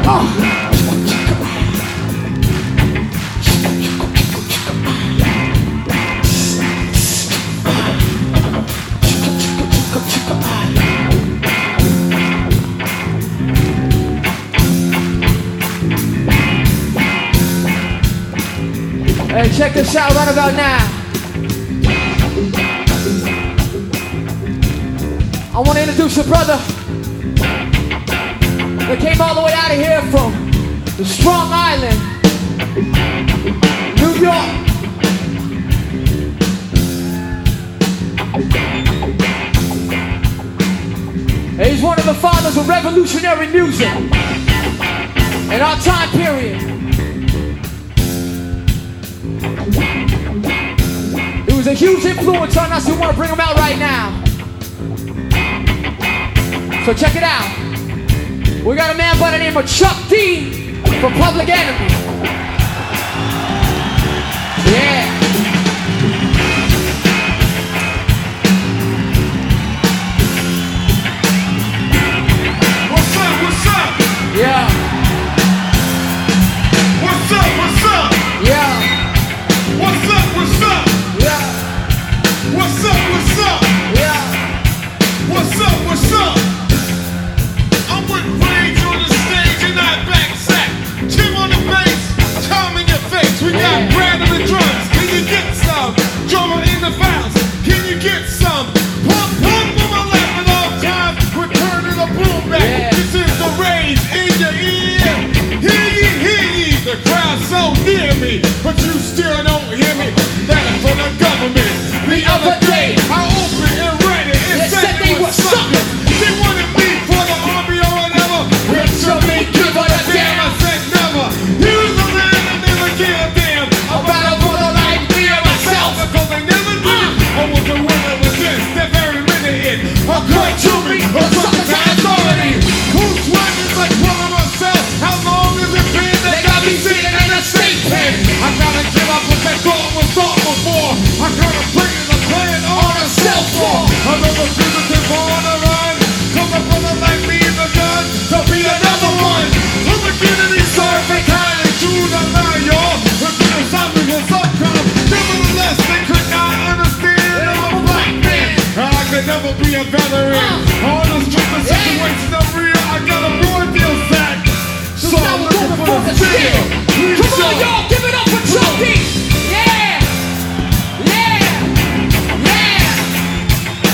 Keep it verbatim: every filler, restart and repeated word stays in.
Hey, check this out right about now. I want to introduce a brother that came all the way out of here from the Strong Island, New York. Hey, he's one of the fathers of revolutionary music in our time period. He was a huge influence on us. We want to bring him out right now. So check it out. We got a man by the name of Chuck D from Public Enemy. Yeah. What's up, what's up? Yeah. What's up, what's up? Yeah. What's up, what's up? Yeah. What's up, what's up? Yeah. What's up, what's up? I'm with Rage on the stage and I back sack. Tim on the bass, Tom in your face. We got Yeah. Brad on the drums. Can you get some? Drummer in the bounce. Can you get some? Pump, pump on my lap at all times. We're turning the boom back. Yeah. This is the Rage in your ear. Hear ye, hear ye. The crowd's so near me, but you still don't hear